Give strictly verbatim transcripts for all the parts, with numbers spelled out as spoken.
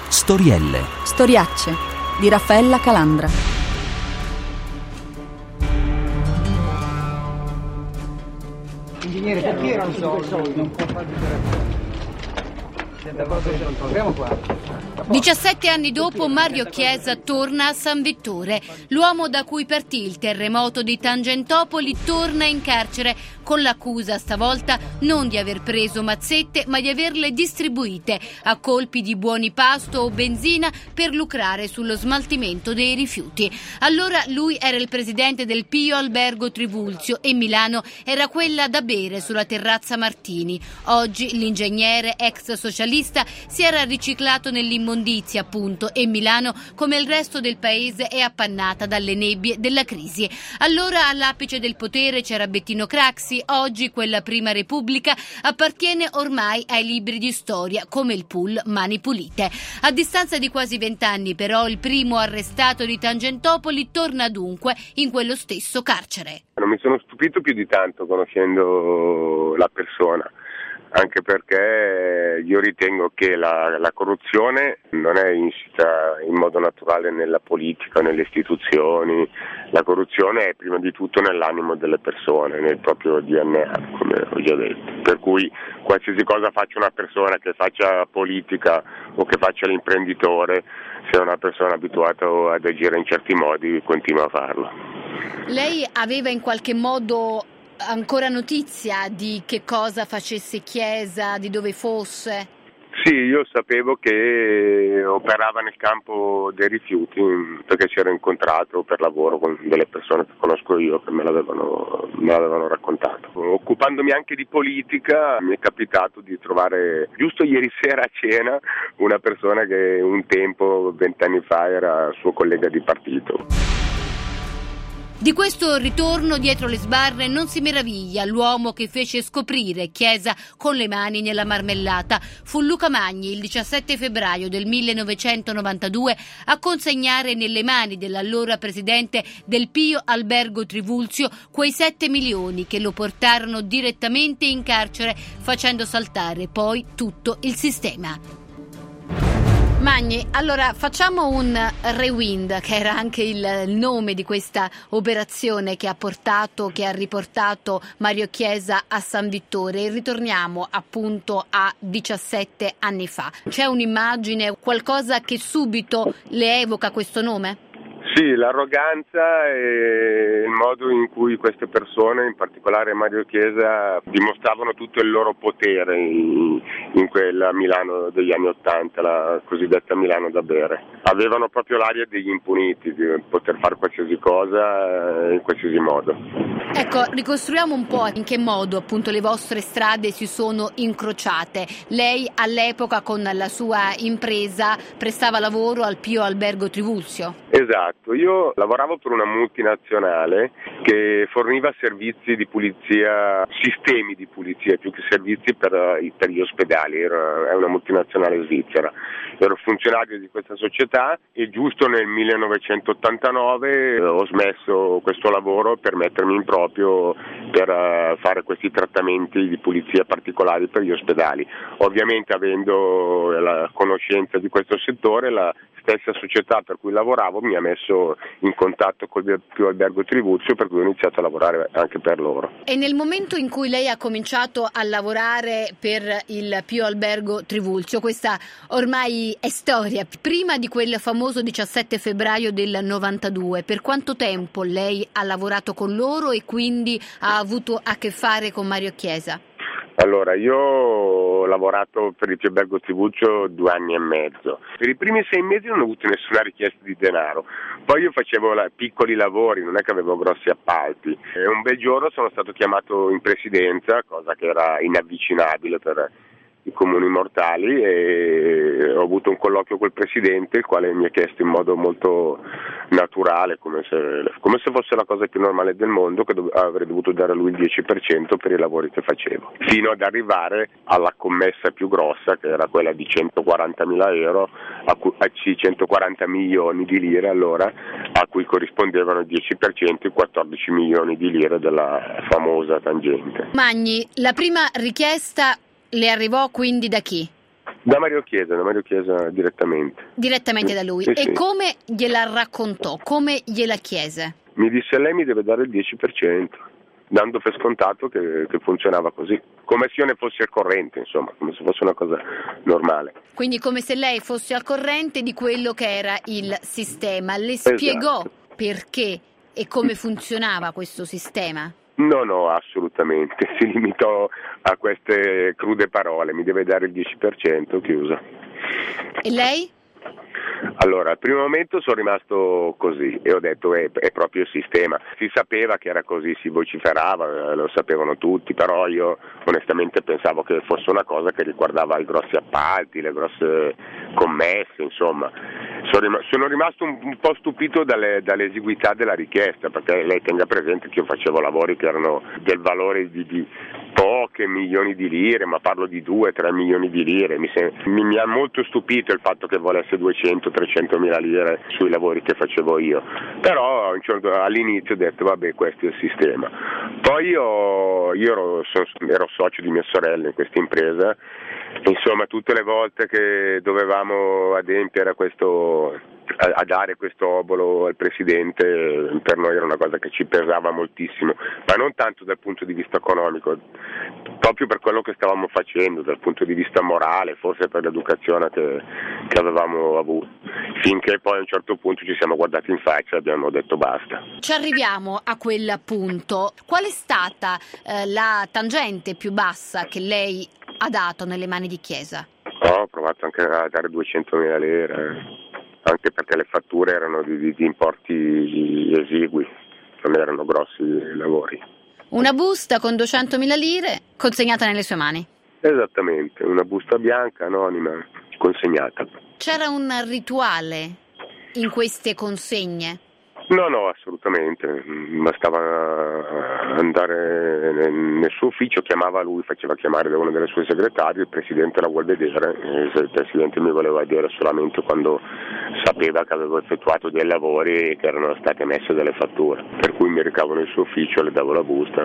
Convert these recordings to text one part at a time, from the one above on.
Storielle. Storiacce di Raffaella Calandra. Ingegnere, perché erano soldi? Non può far dichiarazione. Proviamo qua. diciassette anni dopo, Mario Chiesa torna a San Vittore. L'uomo da cui partì il terremoto di Tangentopoli torna in carcere con l'accusa stavolta non di aver preso mazzette ma di averle distribuite a colpi di buoni pasto o benzina per lucrare sullo smaltimento dei rifiuti. Allora lui era il presidente del Pio Albergo Trivulzio e Milano era quella da bere sulla terrazza Martini. Oggi l'ingegnere ex socialista si era riciclato nell'immondizia appunto e Milano come il resto del paese è appannata dalle nebbie della crisi. Allora all'apice del potere c'era Bettino Craxi. Oggi quella prima repubblica appartiene ormai ai libri di storia come il pool Mani Pulite. A distanza di quasi vent'anni però il primo arrestato di Tangentopoli torna dunque in quello stesso carcere. Non mi sono stupito più di tanto conoscendo la persona, anche perché io ritengo che la, la corruzione non è insita in modo naturale nella politica, nelle istituzioni. La corruzione è prima di tutto nell'animo delle persone, nel proprio D N A, come ho già detto. Per cui qualsiasi cosa faccia una persona, che faccia politica o che faccia l'imprenditore, se è una persona abituata ad agire in certi modi, continua a farlo. Lei aveva in qualche modo ancora notizia di che cosa facesse Chiesa, di dove fosse? Sì, io sapevo che operava nel campo dei rifiuti perché ci ero incontrato per lavoro con delle persone che conosco io che me l'avevano, me l'avevano raccontato. Occupandomi anche di politica mi è capitato di trovare giusto ieri sera a cena una persona che un tempo, vent'anni fa, era suo collega di partito. Di questo ritorno dietro le sbarre non si meraviglia l'uomo che fece scoprire Chiesa con le mani nella marmellata. Fu Luca Magni il diciassette febbraio del millenovecentonovantadue a consegnare nelle mani dell'allora presidente del Pio Albergo Trivulzio quei sette milioni che lo portarono direttamente in carcere, facendo saltare poi tutto il sistema. Magni, allora facciamo un rewind, che era anche il nome di questa operazione che ha portato, che ha riportato Mario Chiesa a San Vittore, e ritorniamo appunto a diciassette anni fa. C'è un'immagine, qualcosa che subito le evoca questo nome? Sì, l'arroganza e il modo in cui queste persone, in particolare Mario Chiesa, dimostravano tutto il loro potere in, in quella Milano degli anni Ottanta, la cosiddetta Milano da bere. Avevano proprio l'aria degli impuniti, di poter fare qualsiasi cosa in qualsiasi modo. Ecco, ricostruiamo un po' in che modo appunto le vostre strade si sono incrociate. Lei all'epoca con la sua impresa prestava lavoro al Pio Albergo Trivulzio. Esatto, io lavoravo per una multinazionale che forniva servizi di pulizia, sistemi di pulizia più che servizi per, per gli ospedali, era, è una multinazionale svizzera. Ero funzionario di questa società e giusto nel millenovecentottantanove ho smesso questo lavoro per mettermi in proprio per uh, fare questi trattamenti di pulizia particolari per gli ospedali. Ovviamente avendo la conoscenza di questo settore, la stessa società per cui lavoravo mi ha messo in contatto col Pio Albergo Trivulzio, per cui ho iniziato a lavorare anche per loro. E nel momento in cui lei ha cominciato a lavorare per il Pio Albergo Trivulzio, questa ormai è storia, prima di quel famoso diciassette febbraio del novantadue, per quanto tempo lei ha lavorato con loro e quindi ha avuto a che fare con Mario Chiesa? Allora, io ho lavorato per il Pio Albergo Trivulzio due anni e mezzo. Per i primi sei mesi non ho avuto nessuna richiesta di denaro. Poi io facevo la, piccoli lavori, non è che avevo grossi appalti. E un bel giorno sono stato chiamato in presidenza, cosa che era inavvicinabile per i comuni mortali, e ho avuto un colloquio col presidente, il quale mi ha chiesto in modo molto naturale, come se, come se fosse la cosa più normale del mondo, che dov- avrei dovuto dare a lui il dieci per cento per i lavori che facevo, fino ad arrivare alla commessa più grossa, che era quella di centoquarantamila euro, a, cui, a centoquaranta milioni di lire allora, a cui corrispondevano il dieci per cento, i quattordici milioni di lire della famosa tangente. Magni, la prima richiesta le arrivò quindi da chi? Da Mario Chiesa, da Mario Chiesa direttamente. Direttamente da lui. Sì, e sì. come gliela raccontò? Come gliela chiese? Mi disse: lei mi deve dare il dieci per cento, dando per scontato che, che funzionava così, come se io ne fossi al corrente, insomma, come se fosse una cosa normale. Quindi come se lei fosse al corrente di quello che era il sistema. Le spiegò Esatto. perché e come funzionava questo sistema? No, no, assolutamente, si limitò a queste crude parole: mi deve dare il dieci per cento, chiusa. E lei? Allora, al primo momento sono rimasto così e ho detto è, è proprio il sistema. Si sapeva che era così, si vociferava, lo sapevano tutti, però io onestamente pensavo che fosse una cosa che riguardava i grossi appalti, le grosse commesse, insomma. Sono, rim- sono rimasto un, un po' stupito dalle, dall'esiguità della richiesta, perché lei tenga presente che io facevo lavori che erano del valore di, di poche milioni di lire, ma parlo di due tre milioni di lire. Mi, sem- mi, mi ha molto stupito il fatto che volesse duecento trecento mila lire sui lavori che facevo io, però all'inizio ho detto vabbè, questo è il sistema. Poi io, io ero, sono, ero socio di mia sorella in questa impresa, insomma tutte le volte che dovevamo adempiere a questo, a, a dare questo obolo al presidente, per noi era una cosa che ci pesava moltissimo, ma non tanto dal punto di vista economico, proprio per quello che stavamo facendo, dal punto di vista morale, forse per l'educazione che, che avevamo avuto, finché poi a un certo punto ci siamo guardati in faccia e abbiamo detto basta. Ci arriviamo a quel punto. Qual è stata eh, la tangente più bassa che lei ha dato nelle mani di Chiesa? Oh, ho provato anche a dare duecentomila lire, anche perché le fatture erano di, di, di importi esigui, non erano grossi lavori. Una busta con duecentomila lire consegnata nelle sue mani. Esattamente, una busta bianca anonima consegnata. C'era un rituale in queste consegne? No, no, assolutamente, bastava andare nel suo ufficio, chiamava lui, faceva chiamare da una delle sue segretarie, il presidente la vuol vedere, e il presidente mi voleva vedere solamente quando sapeva che avevo effettuato dei lavori e che erano state messe delle fatture, per cui mi recavo nel suo ufficio, le davo la busta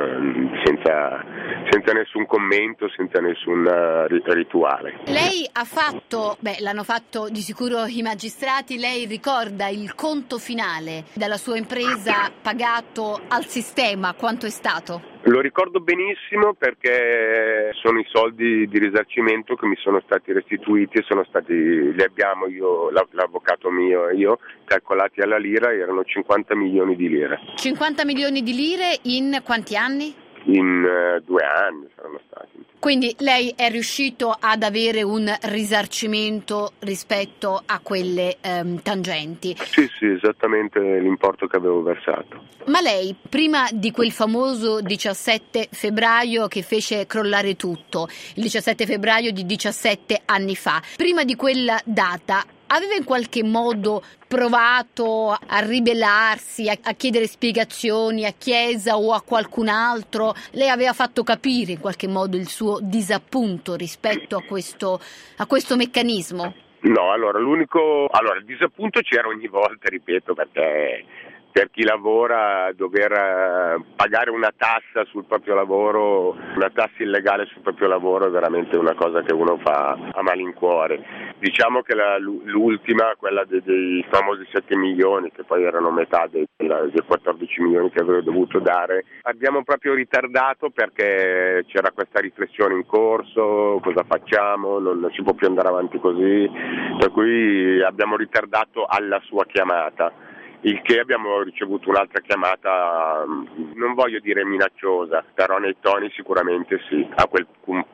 senza, senza nessun commento, senza nessun rituale. Lei ha fatto, beh l'hanno fatto di sicuro i magistrati, lei ricorda il conto finale dalla sua impresa pagato al sistema, quanto è stato? Lo ricordo benissimo perché sono i soldi di risarcimento che mi sono stati restituiti e sono stati, li abbiamo io, l'avvocato mio e io, calcolati alla lira, erano cinquanta milioni di lire. cinquanta milioni di lire in quanti anni? In uh, due anni saranno stati. Quindi lei è riuscito ad avere un risarcimento rispetto a quelle ehm, tangenti? Sì, sì, esattamente l'importo che avevo versato. Ma lei, prima di quel famoso diciassette febbraio che fece crollare tutto, il diciassette febbraio di diciassette anni fa, prima di quella data, aveva in qualche modo provato a ribellarsi, a, a chiedere spiegazioni a Chiesa o a qualcun altro? Lei aveva fatto capire in qualche modo il suo disappunto rispetto a questo, a questo meccanismo? No, allora l'unico, allora il disappunto c'era ogni volta, ripeto, perché per chi lavora dover pagare una tassa sul proprio lavoro, una tassa illegale sul proprio lavoro è veramente una cosa che uno fa a malincuore. Diciamo che la, l'ultima, quella dei, dei famosi sette milioni, che poi erano metà dei, dei quattordici milioni che avevo dovuto dare, abbiamo proprio ritardato perché c'era questa riflessione in corso, cosa facciamo, non, non si può più andare avanti così, per cui abbiamo ritardato alla sua chiamata. Il che abbiamo ricevuto un'altra chiamata, non voglio dire minacciosa, però nei toni sicuramente sì. A quel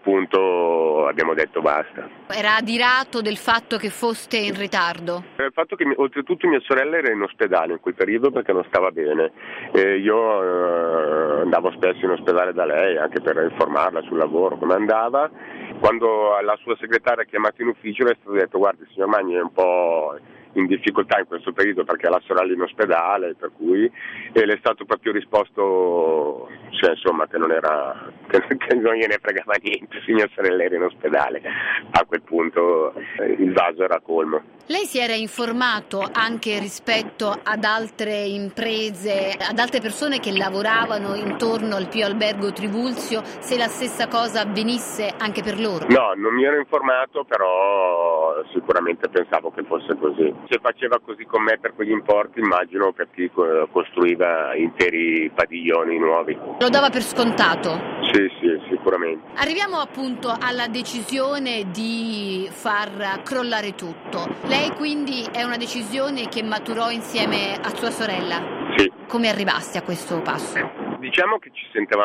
punto abbiamo detto basta. Era adirato del fatto che foste in ritardo? Il fatto che oltretutto mia sorella era in ospedale in quel periodo perché non stava bene. E io eh, andavo spesso in ospedale da lei anche per informarla sul lavoro, come andava. Quando la sua segretaria ha chiamato in ufficio le è stato detto: guardi, signor Magni è un po' in difficoltà in questo periodo perché ha la sorella in ospedale, per cui e le è stato proprio risposto cioè, insomma che non era che, che non gliene fregava niente, se mia sorella era in ospedale. A quel punto eh, il vaso era colmo. Lei si era informato anche rispetto ad altre imprese, ad altre persone che lavoravano intorno al Pio Albergo Trivulzio, se la stessa cosa avvenisse anche per loro? No, non mi ero informato, però sicuramente pensavo che fosse così. Se faceva così con me per quegli importi, immagino per chi costruiva interi padiglioni nuovi. Lo dava per scontato? Sì, sì, sicuramente. Arriviamo appunto alla decisione di far crollare tutto. Lei quindi è una decisione che maturò insieme a sua sorella? Sì. Come arrivaste a questo passo? Diciamo che ci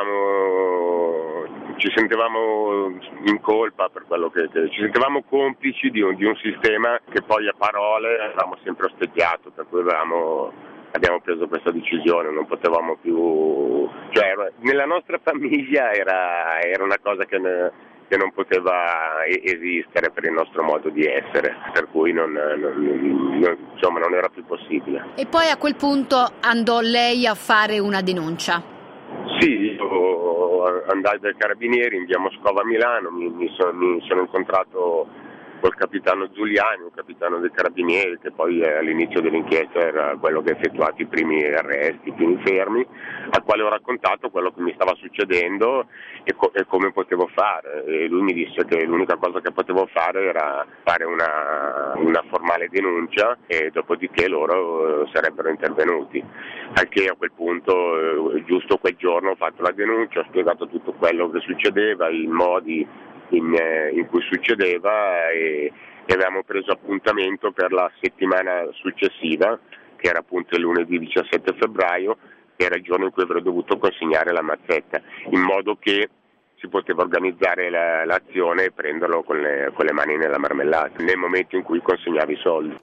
sentivamo, ci sentivamo in colpa per quello che, che ci sentivamo complici di un, di un sistema che poi a parole avevamo sempre osteggiato, per cui avevamo, abbiamo preso questa decisione, non potevamo più, cioè nella nostra famiglia era, era una cosa che ne, che non poteva esistere per il nostro modo di essere, per cui non, non, non, insomma, non era più possibile. E poi a quel punto andò lei a fare una denuncia? Sì, io andai dai carabinieri in via Moscova a Milano, mi, mi, sono, mi sono incontrato col capitano Giuliani, un capitano dei carabinieri che poi eh, all'inizio dell'inchiesta era quello che ha effettuato i primi arresti, i primi fermi, al quale ho raccontato quello che mi stava succedendo e, co- e come potevo fare. E lui mi disse che l'unica cosa che potevo fare era fare una, una formale denuncia e dopodiché loro eh, sarebbero intervenuti. Anche a quel punto, eh, giusto quel giorno, ho fatto la denuncia, ho spiegato tutto quello che succedeva, i modi In, in cui succedeva e, e avevamo preso appuntamento per la settimana successiva, che era appunto il lunedì diciassette febbraio, che era il giorno in cui avrei dovuto consegnare la mazzetta, in modo che si poteva organizzare la, l'azione e prenderlo con le, con le mani nella marmellata, nel momento in cui consegnavi i soldi.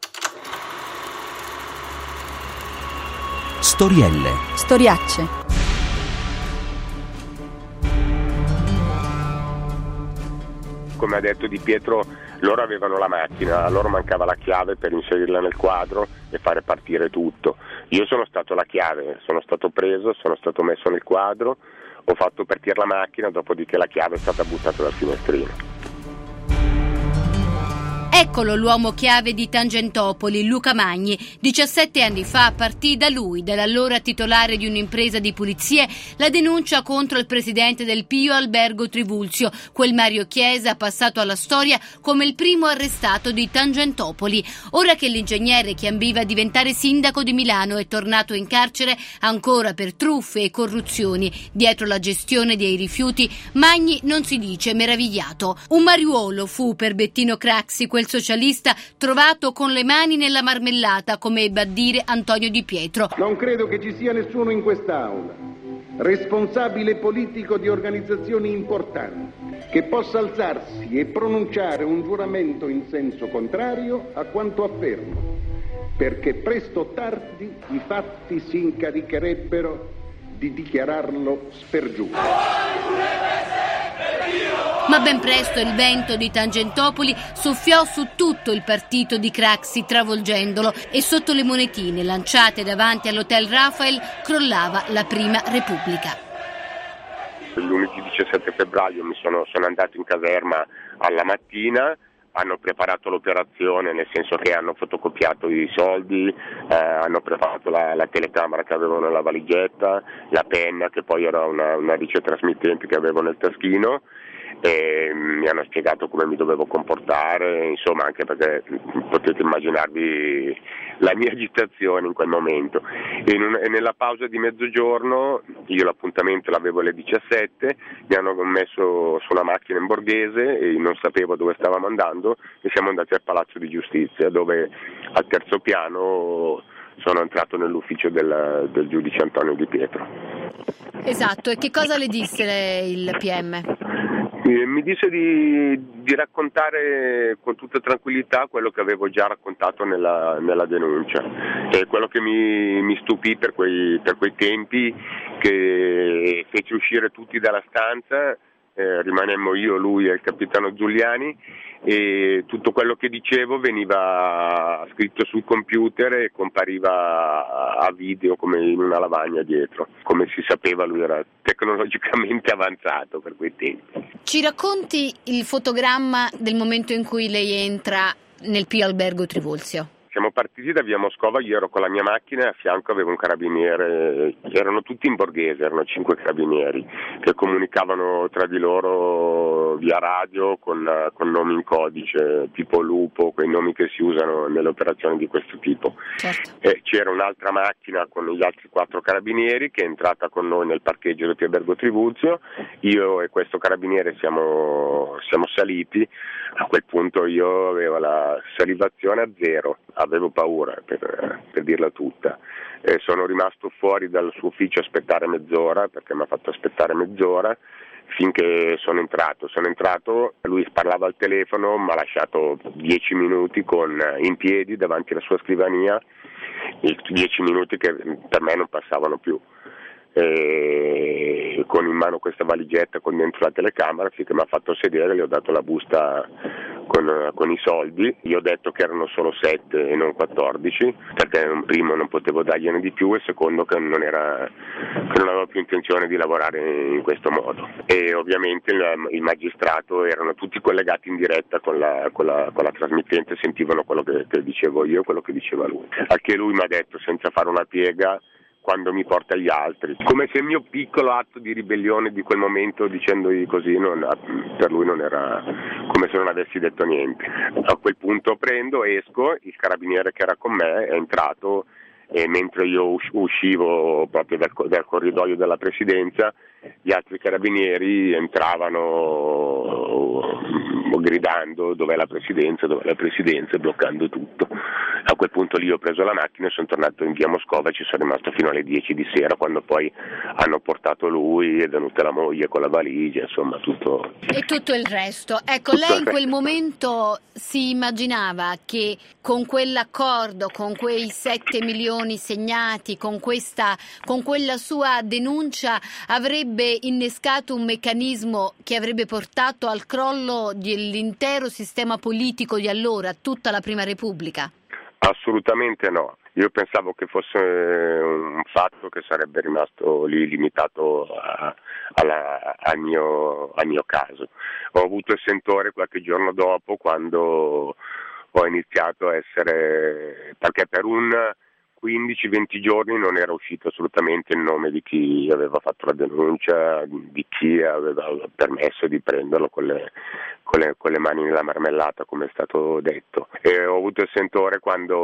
Storielle. Storiacce. Come ha detto Di Pietro, loro avevano la macchina, a loro mancava la chiave per inserirla nel quadro e fare partire tutto. Io sono stato la chiave, sono stato preso, sono stato messo nel quadro, ho fatto partire la macchina, dopodiché la chiave è stata buttata dal finestrino. Eccolo l'uomo chiave di Tangentopoli, Luca Magni. diciassette anni fa partì da lui, dall'allora titolare di un'impresa di pulizie, la denuncia contro il presidente del Pio Albergo Trivulzio, quel Mario Chiesa passato alla storia come il primo arrestato di Tangentopoli. Ora che l'ingegnere che ambiva a diventare sindaco di Milano è tornato in carcere ancora per truffe e corruzioni dietro la gestione dei rifiuti, Magni non si dice meravigliato. Un mariuolo fu per Bettino Craxi quel socialista trovato con le mani nella marmellata, come ebbe a dire Antonio Di Pietro. Non credo che ci sia nessuno in quest'Aula, responsabile politico di organizzazioni importanti, che possa alzarsi e pronunciare un giuramento in senso contrario a quanto affermo, perché presto o tardi i fatti si incaricherebbero di dichiararlo spergiuro. Ma ben presto il vento di Tangentopoli soffiò su tutto il partito di Craxi, travolgendolo, e sotto le monetine lanciate davanti all'Hotel Rafael crollava la Prima Repubblica. Il lunedì diciassette febbraio mi sono, sono andato in caserma alla mattina, hanno preparato l'operazione, nel senso che hanno fotocopiato i soldi, eh, hanno preparato la, la telecamera che avevo nella valigetta, la penna che poi era una, una ricetrasmittente che avevo nel taschino, e mi hanno spiegato come mi dovevo comportare, insomma, anche perché potete immaginarvi la mia agitazione in quel momento. E, in un, e nella pausa di mezzogiorno, io l'appuntamento l'avevo alle diciassette, mi hanno messo su una macchina in borghese e non sapevo dove stavamo andando e siamo andati al Palazzo di Giustizia, dove al terzo piano sono entrato nell'ufficio del, del giudice Antonio Di Pietro. Esatto, e che cosa le disse il P M? Mi disse di, di raccontare con tutta tranquillità quello che avevo già raccontato nella, nella denuncia, e quello che mi, mi stupì per quei, per quei tempi, che fece uscire tutti dalla stanza eh, rimanemmo io, lui e il capitano Giuliani, e tutto quello che dicevo veniva scritto sul computer e compariva a video come in una lavagna dietro. Come si sapeva, lui era tecnologicamente avanzato per quei tempi. Ci racconti il fotogramma del momento in cui lei entra nel Pio Albergo Trivulzio? Siamo partiti da via Moscova, io ero con la mia macchina e a fianco avevo un carabiniere, erano tutti in borghese, erano cinque carabinieri che comunicavano tra di loro via radio con, con nomi in codice, tipo lupo, quei nomi che si usano nelle operazioni di questo tipo. Certo. E c'era un'altra macchina con gli altri quattro carabinieri che è entrata con noi nel parcheggio del Pio Albergo Trivulzio, io e questo carabiniere siamo, siamo saliti, a quel punto io avevo la salivazione a zero. Avevo paura, per, per dirla tutta. Eh, sono rimasto fuori dal suo ufficio a aspettare mezz'ora, perché mi ha fatto aspettare mezz'ora, finché sono entrato. Sono entrato, lui parlava al telefono, mi ha lasciato dieci minuti con, in piedi davanti alla sua scrivania, dieci minuti che per me non passavano più. E con in mano questa valigetta con dentro la telecamera, finché mi ha fatto sedere, gli ho dato la busta con, con i soldi, gli ho detto che erano solo sette e non quattordici, perché un primo non potevo dargliene di più e secondo che non era che non avevo più intenzione di lavorare in questo modo. E ovviamente il, il magistrato erano tutti collegati in diretta con la, con la, con la trasmittente, sentivano quello che, che dicevo io e quello che diceva lui. Anche lui mi ha detto senza fare una piega quando mi porta agli altri, come se il mio piccolo atto di ribellione di quel momento, dicendogli così, non, per lui non era come se non avessi detto niente. A quel punto prendo, esco, il carabiniere che era con me è entrato e mentre io uscivo proprio dal, dal corridoio della presidenza, gli altri carabinieri entravano gridando dov'è la presidenza, dov'è la presidenza, bloccando tutto. A quel punto lì ho preso la macchina e sono tornato in via Moscova e ci sono rimasto fino alle dieci di sera, quando poi hanno portato lui, è venuta la moglie con la valigia, insomma tutto. E tutto il resto. Ecco, tutto lei in quel momento si immaginava che con quell'accordo, con quei sette milioni segnati, con questa, con quella sua denuncia avrebbe innescato un meccanismo che avrebbe portato al crollo dell'intero sistema politico di allora, tutta la Prima Repubblica? Assolutamente no. Io pensavo che fosse un fatto che sarebbe rimasto lì limitato a, alla, al, mio, al mio caso. Ho avuto il sentore qualche giorno dopo quando ho iniziato a essere, perché per un quindici venti giorni non era uscito assolutamente il nome di chi aveva fatto la denuncia, di chi aveva permesso di prenderlo con le, con le, con le mani nella marmellata, come è stato detto. E ho avuto il sentore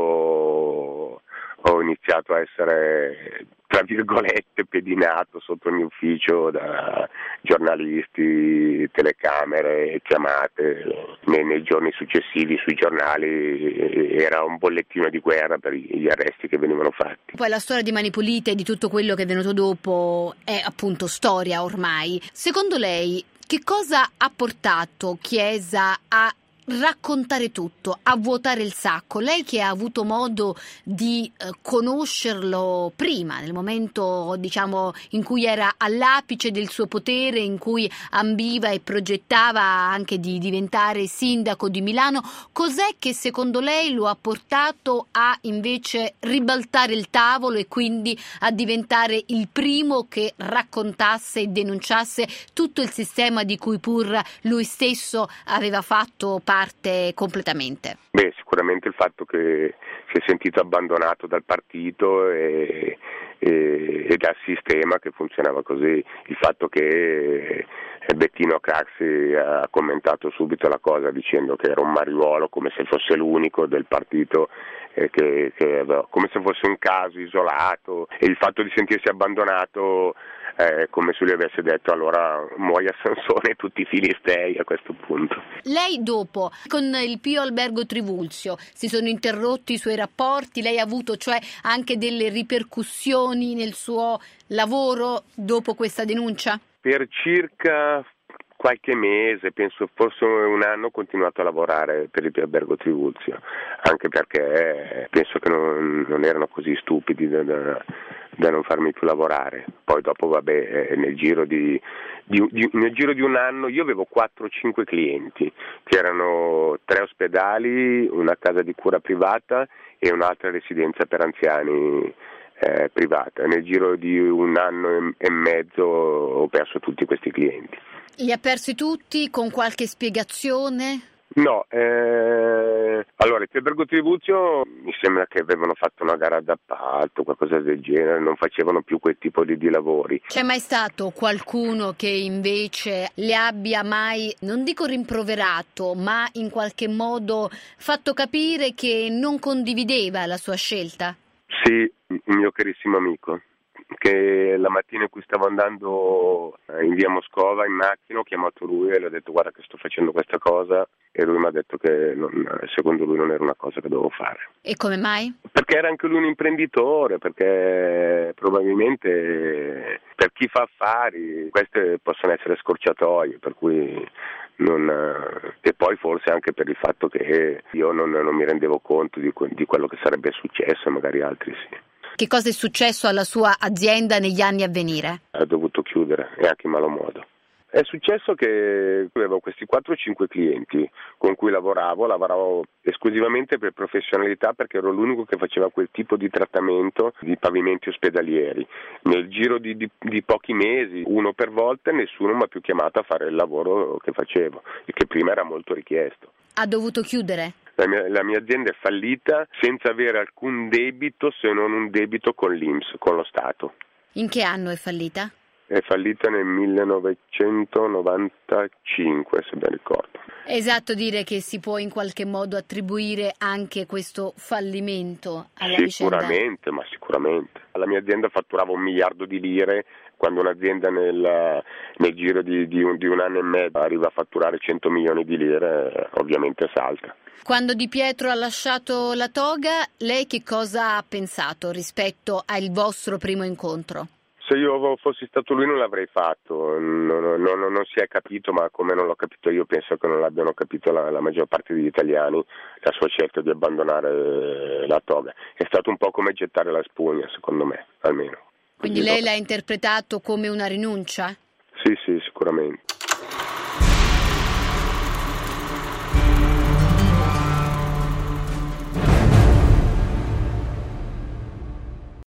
quando ho iniziato a essere, tra virgolette, pedinato sotto il mio ufficio da giornalisti, telecamere, chiamate. Nei, nei giorni successivi sui giornali era un bollettino di guerra per gli arresti che venivano fatti. Poi la storia di Mani Pulite e di tutto quello che è venuto dopo è appunto storia ormai. Secondo lei che cosa ha portato Chiesa a raccontare tutto, a vuotare il sacco? Lei che ha avuto modo di eh, conoscerlo prima, nel momento diciamo in cui era all'apice del suo potere, in cui ambiva e progettava anche di diventare sindaco di Milano, cos'è che secondo lei lo ha portato a invece ribaltare il tavolo e quindi a diventare il primo che raccontasse e denunciasse tutto il sistema di cui pur lui stesso aveva fatto parte parte completamente? Beh, sicuramente il fatto che si è sentito abbandonato dal partito e, e, e dal sistema che funzionava così, il fatto che Bettino Craxi ha commentato subito la cosa dicendo che era un mariuolo, come se fosse l'unico del partito, eh, che, che, come se fosse un caso isolato, e il fatto di sentirsi abbandonato Eh, come se lui avesse detto allora muoia Sansone e tutti i filistei a questo punto. Lei dopo, con il Pio Albergo Trivulzio, si sono interrotti i suoi rapporti? Lei ha avuto cioè anche delle ripercussioni nel suo lavoro dopo questa denuncia? Per circa qualche mese, penso forse un anno, ho continuato a lavorare per il Più Albergo Trivulzio, anche perché penso che non, non erano così stupidi da, da, da non farmi più lavorare. Poi dopo, vabbè, nel giro di, di, di, nel giro di un anno io avevo quattro o cinque clienti, che erano tre ospedali, una casa di cura privata e un'altra residenza per anziani eh, privata. Nel giro di un anno e mezzo ho perso tutti questi clienti. Li ha persi tutti con qualche spiegazione? No, eh, allora il Più Albergo Trivulzio mi sembra che avevano fatto una gara d'appalto, qualcosa del genere, non facevano più quel tipo di, di lavori. C'è mai stato qualcuno che invece le abbia mai, non dico rimproverato, ma in qualche modo fatto capire che non condivideva la sua scelta? Sì, il mio carissimo amico, che la mattina in cui stavo andando in via Moscova in macchina ho chiamato lui e gli ho detto: guarda che sto facendo questa cosa, e lui mi ha detto che non, secondo lui non era una cosa che dovevo fare. E come mai? Perché era anche lui un imprenditore, perché probabilmente per chi fa affari queste possono essere scorciatoie, per cui non, e poi forse anche per il fatto che io non, non mi rendevo conto di, di quello che sarebbe successo, magari altri sì. Che cosa è successo alla sua azienda negli anni a venire? Ha dovuto chiudere, e anche in malo modo. È successo che avevo questi quattro o cinque clienti con cui lavoravo, lavoravo esclusivamente per professionalità, perché ero l'unico che faceva quel tipo di trattamento di pavimenti ospedalieri. Nel giro di, di, di pochi mesi, uno per volta, nessuno mi ha più chiamato a fare il lavoro che facevo, e che prima era molto richiesto. Ha dovuto chiudere? La mia, la mia azienda è fallita senza avere alcun debito, se non un debito con l'I N P S, con lo Stato. In che anno è fallita? È fallita nel millenovecentonovantacinque, se ben ricordo. È esatto dire che si può in qualche modo attribuire anche questo fallimento alla vicenda? Sicuramente, ma sicuramente. La mia azienda fatturava un miliardo di lire, quando un'azienda nel, nel giro di, di, un, di un anno e mezzo arriva a fatturare cento milioni di lire, ovviamente salta. Quando Di Pietro ha lasciato la toga, lei che cosa ha pensato rispetto al vostro primo incontro? Se io fossi stato lui non l'avrei fatto, non, non, non, non si è capito, ma come non l'ho capito io penso che non l'abbiano capito la, la maggior parte degli italiani, la sua scelta di abbandonare la toga. È stato un po' come gettare la spugna, secondo me, almeno. Quindi lei l'ha interpretato come una rinuncia? Sì, sì, sicuramente.